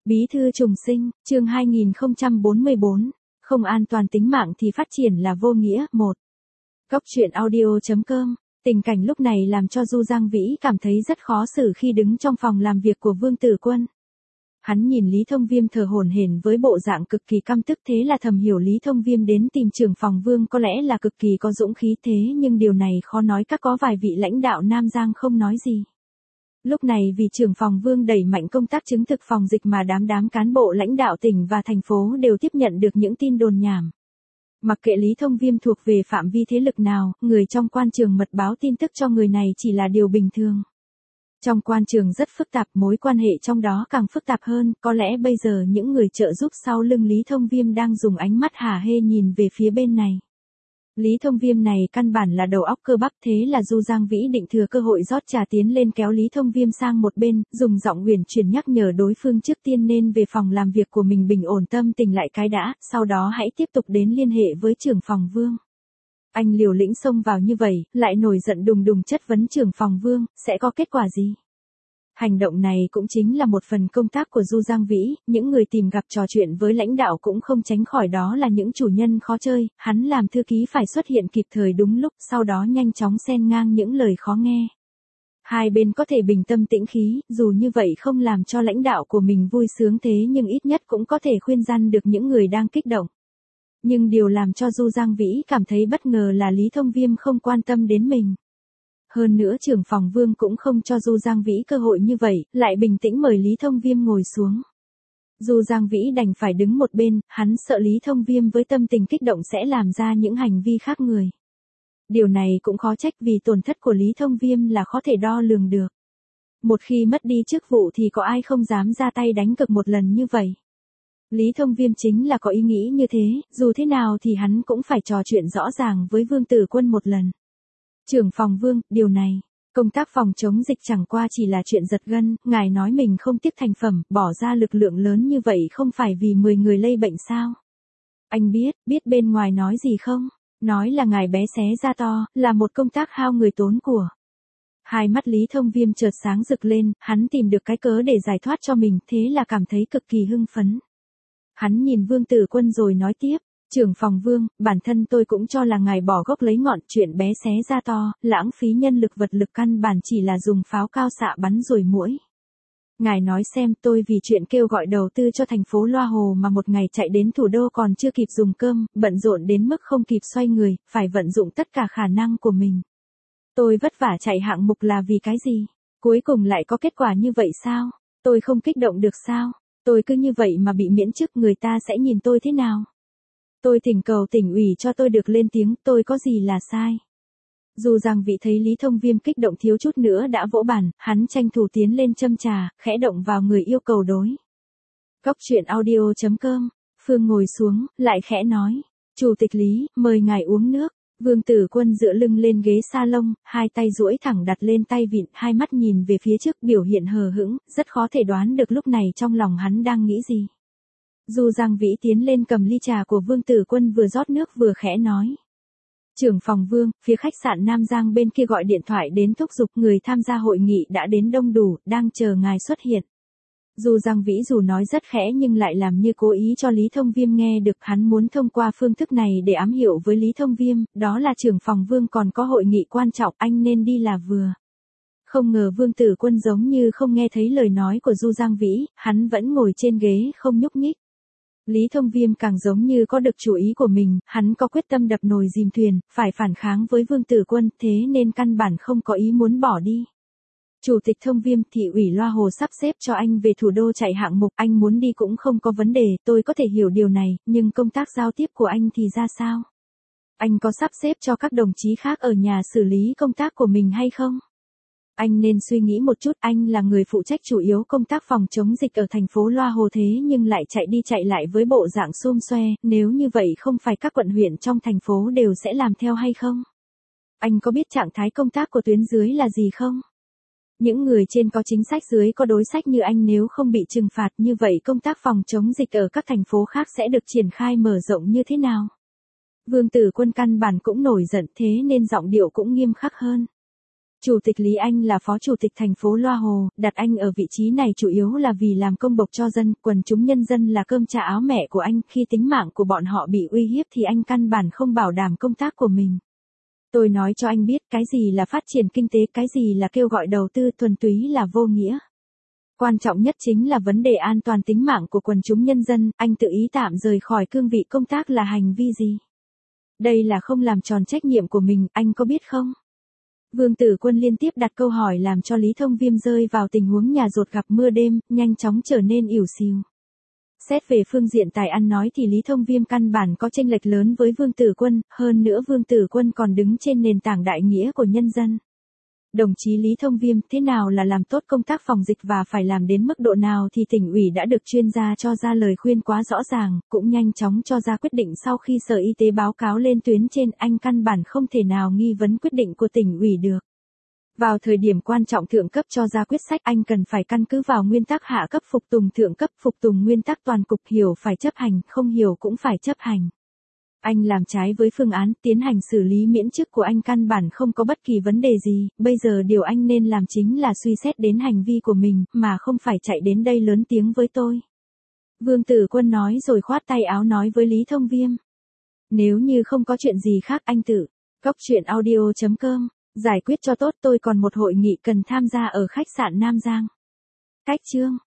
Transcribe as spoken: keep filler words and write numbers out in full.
Bí thư trùng sinh, chương hai nghìn không trăm bốn mươi bốn, không an toàn tính mạng thì phát triển là vô nghĩa. Một. Góc truyện audio chấm com. Tình cảnh lúc này làm cho Du Giang Vĩ cảm thấy rất khó xử khi đứng trong phòng làm việc của Vương Tử Quân. Hắn nhìn Lý Thông Viêm thờ hổn hển với bộ dạng cực kỳ căm tức, thế là thầm hiểu Lý Thông Viêm đến tìm trưởng phòng Vương có lẽ là cực kỳ có dũng khí, thế nhưng điều này khó nói, các có vài vị lãnh đạo Nam Giang không nói gì. Lúc này vì trưởng phòng Vương đẩy mạnh công tác chứng thực phòng dịch mà đám đám cán bộ lãnh đạo tỉnh và thành phố đều tiếp nhận được những tin đồn nhảm. Mặc kệ Lý Thông Viêm thuộc về phạm vi thế lực nào, người trong quan trường mật báo tin tức cho người này chỉ là điều bình thường. Trong quan trường rất phức tạp, mối quan hệ trong đó càng phức tạp hơn, có lẽ bây giờ những người trợ giúp sau lưng Lý Thông Viêm đang dùng ánh mắt hả hê nhìn về phía bên này. Lý Thông Viêm này căn bản là đầu óc cơ bắp, thế là Du Giang Vĩ định thừa cơ hội rót trà tiến lên kéo Lý Thông Viêm sang một bên, dùng giọng uyển chuyển nhắc nhở đối phương trước tiên nên về phòng làm việc của mình bình ổn tâm tình lại cái đã, sau đó hãy tiếp tục đến liên hệ với trưởng phòng Vương. Anh liều lĩnh xông vào như vậy, lại nổi giận đùng đùng chất vấn trưởng phòng Vương, sẽ có kết quả gì? Hành động này cũng chính là một phần công tác của Du Giang Vĩ, những người tìm gặp trò chuyện với lãnh đạo cũng không tránh khỏi đó là những chủ nhân khó chơi, hắn làm thư ký phải xuất hiện kịp thời đúng lúc, sau đó nhanh chóng xen ngang những lời khó nghe. Hai bên có thể bình tâm tĩnh khí, dù như vậy không làm cho lãnh đạo của mình vui sướng thế nhưng ít nhất cũng có thể khuyên răn được những người đang kích động. Nhưng điều làm cho Du Giang Vĩ cảm thấy bất ngờ là Lý Thông Viêm không quan tâm đến mình. Hơn nữa trưởng phòng Vương cũng không cho Du Giang Vĩ cơ hội như vậy, lại bình tĩnh mời Lý Thông Viêm ngồi xuống. Du Giang Vĩ đành phải đứng một bên, hắn sợ Lý Thông Viêm với tâm tình kích động sẽ làm ra những hành vi khác người. Điều này cũng khó trách vì tổn thất của Lý Thông Viêm là khó thể đo lường được. Một khi mất đi chức vụ thì có ai không dám ra tay đánh cực một lần như vậy. Lý Thông Viêm chính là có ý nghĩ như thế, dù thế nào thì hắn cũng phải trò chuyện rõ ràng với Vương Tử Quân một lần. Trưởng phòng Vương, điều này, công tác phòng chống dịch chẳng qua chỉ là chuyện giật gân, ngài nói mình không tiếc thành phẩm, bỏ ra lực lượng lớn như vậy không phải vì mười người lây bệnh sao? Anh biết, biết bên ngoài nói gì không? Nói là ngài bé xé ra to, là một công tác hao người tốn của. Hai mắt Lý Thông Viêm chợt sáng rực lên, hắn tìm được cái cớ để giải thoát cho mình, thế là cảm thấy cực kỳ hưng phấn. Hắn nhìn Vương Tử Quân rồi nói tiếp. Trưởng phòng Vương, bản thân tôi cũng cho là ngài bỏ gốc lấy ngọn, chuyện bé xé ra to, lãng phí nhân lực vật lực căn bản chỉ là dùng pháo cao xạ bắn rồi muỗi. Ngài nói xem, tôi vì chuyện kêu gọi đầu tư cho thành phố Loa Hồ mà một ngày chạy đến thủ đô còn chưa kịp dùng cơm, bận rộn đến mức không kịp xoay người, phải vận dụng tất cả khả năng của mình. Tôi vất vả chạy hạng mục là vì cái gì? Cuối cùng lại có kết quả như vậy sao? Tôi không kích động được sao? Tôi cứ như vậy mà bị miễn chức, người ta sẽ nhìn tôi thế nào? Tôi thỉnh cầu tỉnh ủy cho tôi được lên tiếng, tôi có gì là sai. Dù rằng vị thấy Lý Thông Viêm kích động thiếu chút nữa đã vỗ bàn, hắn tranh thủ tiến lên châm trà, khẽ động vào người yêu cầu đối. Góc truyện audio chấm com, Phương ngồi xuống, lại khẽ nói, Chủ tịch Lý, mời ngài uống nước. Vương Tử Quân dựa lưng lên ghế salon, hai tay duỗi thẳng đặt lên tay vịn, hai mắt nhìn về phía trước biểu hiện hờ hững, rất khó thể đoán được lúc này trong lòng hắn đang nghĩ gì. Du Giang Vĩ tiến lên cầm ly trà của Vương Tử Quân vừa rót nước vừa khẽ nói. Trưởng phòng Vương, phía khách sạn Nam Giang bên kia gọi điện thoại đến thúc giục người tham gia hội nghị đã đến đông đủ, đang chờ ngài xuất hiện. Du Giang Vĩ dù nói rất khẽ nhưng lại làm như cố ý cho Lý Thông Viêm nghe được, hắn muốn thông qua phương thức này để ám hiệu với Lý Thông Viêm, đó là trưởng phòng Vương còn có hội nghị quan trọng, anh nên đi là vừa. Không ngờ Vương Tử Quân giống như không nghe thấy lời nói của Du Giang Vĩ, hắn vẫn ngồi trên ghế không nhúc nhích. Lý Thông Viêm càng giống như có được chủ ý của mình, hắn có quyết tâm đập nồi dìm thuyền, phải phản kháng với Vương Tử Quân, thế nên căn bản không có ý muốn bỏ đi. Chủ tịch Thông Viêm, thị ủy Loa Hồ sắp xếp cho anh về thủ đô chạy hạng mục, anh muốn đi cũng không có vấn đề, tôi có thể hiểu điều này, nhưng công tác giao tiếp của anh thì ra sao? Anh có sắp xếp cho các đồng chí khác ở nhà xử lý công tác của mình hay không? Anh nên suy nghĩ một chút, anh là người phụ trách chủ yếu công tác phòng chống dịch ở thành phố Loa Hồ thế nhưng lại chạy đi chạy lại với bộ dạng xum xoe, nếu như vậy không phải các quận huyện trong thành phố đều sẽ làm theo hay không? Anh có biết trạng thái công tác của tuyến dưới là gì không? Những người trên có chính sách, dưới có đối sách như anh, nếu không bị trừng phạt như vậy công tác phòng chống dịch ở các thành phố khác sẽ được triển khai mở rộng như thế nào? Vương Tử Quân căn bản cũng nổi giận thế nên giọng điệu cũng nghiêm khắc hơn. Chủ tịch Lý Anh là phó chủ tịch thành phố Loa Hồ, đặt anh ở vị trí này chủ yếu là vì làm công bộc cho dân, quần chúng nhân dân là cơm cha áo mẹ của anh, khi tính mạng của bọn họ bị uy hiếp thì anh căn bản không bảo đảm công tác của mình. Tôi nói cho anh biết cái gì là phát triển kinh tế, cái gì là kêu gọi đầu tư, thuần túy là vô nghĩa. Quan trọng nhất chính là vấn đề an toàn tính mạng của quần chúng nhân dân, anh tự ý tạm rời khỏi cương vị công tác là hành vi gì? Đây là không làm tròn trách nhiệm của mình, anh có biết không? Vương Tử Quân liên tiếp đặt câu hỏi làm cho Lý Thông Viêm rơi vào tình huống nhà rột gặp mưa đêm, nhanh chóng trở nên ỉu xìu. Xét về phương diện tài ăn nói thì Lý Thông Viêm căn bản có chênh lệch lớn với Vương Tử Quân, hơn nữa Vương Tử Quân còn đứng trên nền tảng đại nghĩa của nhân dân. Đồng chí Lý Thông Viêm, thế nào là làm tốt công tác phòng dịch và phải làm đến mức độ nào thì tỉnh ủy đã được chuyên gia cho ra lời khuyên quá rõ ràng, cũng nhanh chóng cho ra quyết định sau khi Sở Y tế báo cáo lên tuyến trên, anh căn bản không thể nào nghi vấn quyết định của tỉnh ủy được. Vào thời điểm quan trọng thượng cấp cho ra quyết sách, anh cần phải căn cứ vào nguyên tắc hạ cấp phục tùng thượng cấp, phục tùng nguyên tắc toàn cục, hiểu phải chấp hành, không hiểu cũng phải chấp hành. Anh làm trái với phương án tiến hành xử lý miễn chức của anh căn bản không có bất kỳ vấn đề gì, bây giờ điều anh nên làm chính là suy xét đến hành vi của mình, mà không phải chạy đến đây lớn tiếng với tôi. Vương Tử Quân nói rồi khoát tay áo nói với Lý Thông Viêm. Nếu như không có chuyện gì khác anh tự, cóc truyện audio chấm com, giải quyết cho tốt, tôi còn một hội nghị cần tham gia ở khách sạn Nam Giang. Cách chương.